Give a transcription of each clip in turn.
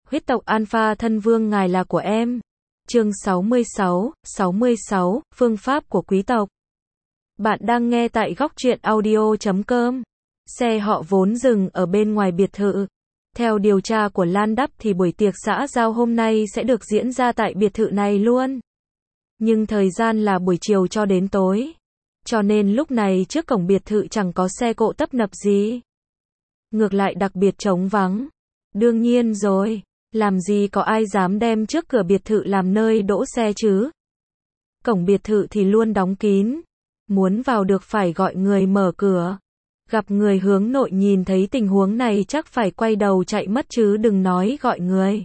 Huyết tộc Alpha thân vương ngài là của em. Chương 66, phương pháp của quý tộc. Bạn đang nghe tại góc truyện audio.com. Xe họ vốn dừng ở bên ngoài biệt thự. Theo điều tra của Lan Đắp thì buổi tiệc xã giao hôm nay sẽ được diễn ra tại biệt thự này luôn. Nhưng thời gian là buổi chiều cho đến tối. Cho nên lúc này trước cổng biệt thự chẳng có xe cộ tấp nập gì. Ngược lại đặc biệt trống vắng. Đương nhiên rồi, làm gì có ai dám đem trước cửa biệt thự làm nơi đỗ xe chứ. Cổng biệt thự thì luôn đóng kín. Muốn vào được phải gọi người mở cửa. Gặp người hướng nội nhìn thấy tình huống này chắc phải quay đầu chạy mất chứ đừng nói gọi người.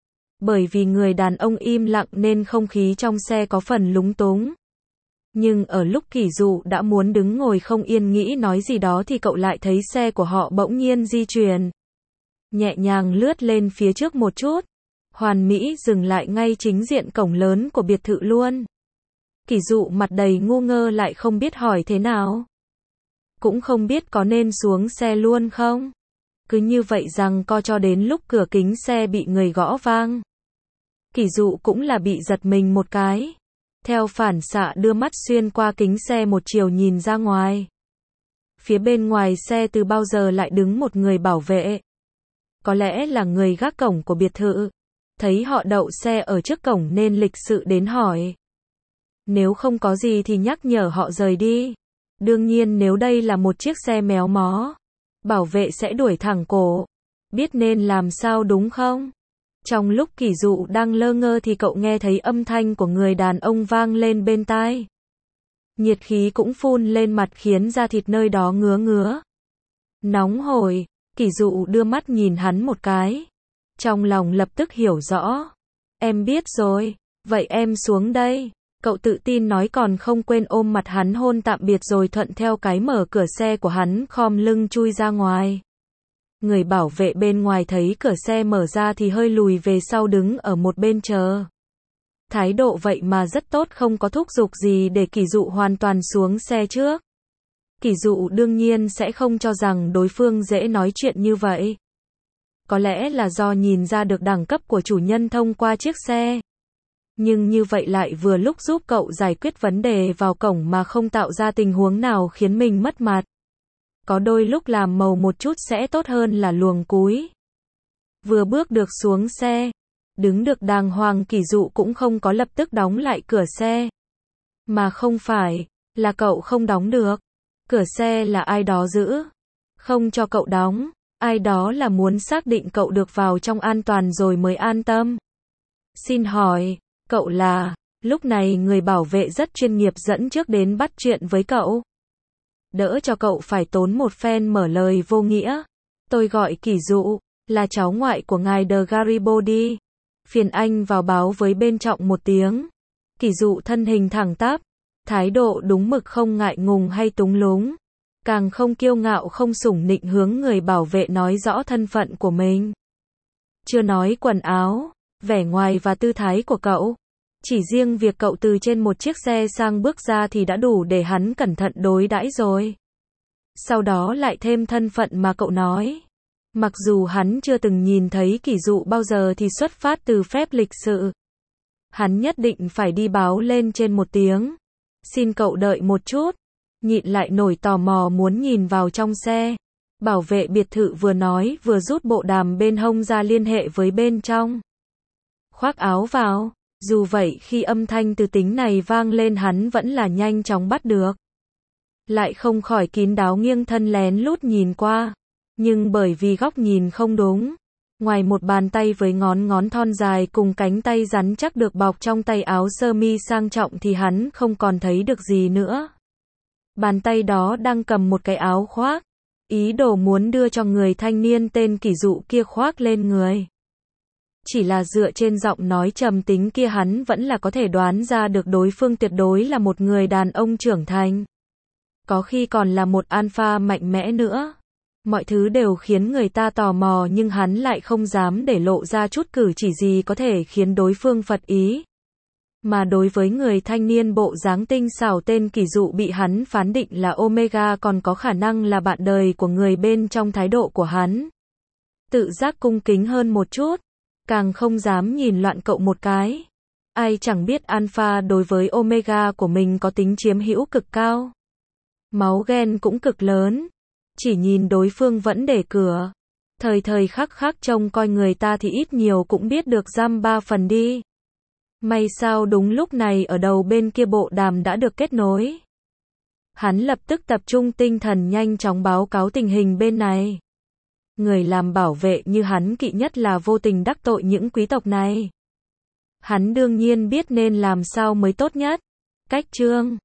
Bởi vì người đàn ông im lặng nên không khí trong xe có phần lúng túng. Nhưng ở lúc Kỷ Dụ đã muốn đứng ngồi không yên nghĩ nói gì đó thì cậu lại thấy xe của họ bỗng nhiên di chuyển. Nhẹ nhàng lướt lên phía trước một chút. Hoàn mỹ dừng lại ngay chính diện cổng lớn của biệt thự luôn. Kỷ Dụ mặt đầy ngu ngơ lại không biết hỏi thế nào. Cũng không biết có nên xuống xe luôn không. Cứ như vậy rằng co cho đến lúc cửa kính xe bị người gõ vang. Kỷ Dụ cũng là bị giật mình một cái. Theo phản xạ đưa mắt xuyên qua kính xe một chiều nhìn ra ngoài. Phía bên ngoài xe từ bao giờ lại đứng một người bảo vệ. Có lẽ là người gác cổng của biệt thự. Thấy họ đậu xe ở trước cổng nên lịch sự đến hỏi. Nếu không có gì thì nhắc nhở họ rời đi. Đương nhiên nếu đây là một chiếc xe méo mó, bảo vệ sẽ đuổi thẳng cổ. Biết nên làm sao đúng không? Trong lúc Kỷ Dụ đang lơ ngơ thì cậu nghe thấy âm thanh của người đàn ông vang lên bên tai. Nhiệt khí cũng phun lên mặt khiến da thịt nơi đó ngứa ngứa. Nóng hổi, Kỷ Dụ đưa mắt nhìn hắn một cái. Trong lòng lập tức hiểu rõ. Em biết rồi, vậy em xuống đây. Cậu tự tin nói còn không quên ôm mặt hắn hôn tạm biệt rồi thuận theo cái mở cửa xe của hắn khom lưng chui ra ngoài. Người bảo vệ bên ngoài thấy cửa xe mở ra thì hơi lùi về sau đứng ở một bên chờ. Thái độ vậy mà rất tốt không có thúc giục gì để Kỷ Dụ hoàn toàn xuống xe trước. Kỷ Dụ đương nhiên sẽ không cho rằng đối phương dễ nói chuyện như vậy. Có lẽ là do nhìn ra được đẳng cấp của chủ nhân thông qua chiếc xe. Nhưng như vậy lại vừa lúc giúp cậu giải quyết vấn đề vào cổng mà không tạo ra tình huống nào khiến mình mất mặt. Có đôi lúc làm màu một chút sẽ tốt hơn là luồng cúi. Vừa bước được xuống xe, đứng được đàng hoàng Kỷ Dụ cũng không có lập tức đóng lại cửa xe. Mà không phải, là cậu không đóng được. Cửa xe là ai đó giữ. Không cho cậu đóng, ai đó là muốn xác định cậu được vào trong an toàn rồi mới an tâm. Xin hỏi, cậu là... Lúc này người bảo vệ rất chuyên nghiệp dẫn trước đến bắt chuyện với cậu. Đỡ cho cậu phải tốn một phen mở lời vô nghĩa. Tôi gọi Kỷ Dụ, là cháu ngoại của ngài de Garibaldi. Phiền anh vào báo với bên trọng một tiếng. Kỷ Dụ thân hình thẳng tắp, thái độ đúng mực không ngại ngùng hay túng lúng. Càng không kiêu ngạo không sủng nịnh hướng người bảo vệ nói rõ thân phận của mình. Chưa nói quần áo, vẻ ngoài và tư thái của cậu. Chỉ riêng việc cậu từ trên một chiếc xe sang bước ra thì đã đủ để hắn cẩn thận đối đãi rồi. Sau đó lại thêm thân phận mà cậu nói. Mặc dù hắn chưa từng nhìn thấy Kỷ Dụ bao giờ thì xuất phát từ phép lịch sự. Hắn nhất định phải đi báo lên trên một tiếng. Xin cậu đợi một chút. Nhịn lại nổi tò mò muốn nhìn vào trong xe. Bảo vệ biệt thự vừa nói vừa rút bộ đàm bên hông ra liên hệ với bên trong. Khoác áo vào. Dù vậy khi âm thanh từ tính này vang lên hắn vẫn là nhanh chóng bắt được. Lại không khỏi kín đáo nghiêng thân lén lút nhìn qua. Nhưng bởi vì góc nhìn không đúng. Ngoài một bàn tay với ngón thon dài cùng cánh tay rắn chắc được bọc trong tay áo sơ mi sang trọng thì hắn không còn thấy được gì nữa. Bàn tay đó đang cầm một cái áo khoác. Ý đồ muốn đưa cho người thanh niên tên Kỷ Dụ kia khoác lên người. Chỉ là dựa trên giọng nói trầm tính kia hắn vẫn là có thể đoán ra được đối phương tuyệt đối là một người đàn ông trưởng thành. Có khi còn là một alpha mạnh mẽ nữa. Mọi thứ đều khiến người ta tò mò nhưng hắn lại không dám để lộ ra chút cử chỉ gì có thể khiến đối phương phật ý. Mà đối với người thanh niên bộ dáng tinh xảo tên Kỷ Dụ bị hắn phán định là Omega còn có khả năng là bạn đời của người bên trong thái độ của hắn. Tự giác cung kính hơn một chút. càng không dám nhìn loạn cậu một cái. Ai chẳng biết Alpha đối với Omega của mình có tính chiếm hữu cực cao. Máu ghen cũng cực lớn. Chỉ nhìn đối phương vẫn để cửa. Thời thời khắc khắc trông coi người ta thì ít nhiều cũng biết được dăm ba phần đi. May sao đúng lúc này ở đầu bên kia bộ đàm đã được kết nối. Hắn lập tức tập trung tinh thần nhanh chóng báo cáo tình hình bên này. Người làm bảo vệ như hắn kỵ nhất là vô tình đắc tội những quý tộc này. Hắn đương nhiên biết nên làm sao mới tốt nhất. Cách Trương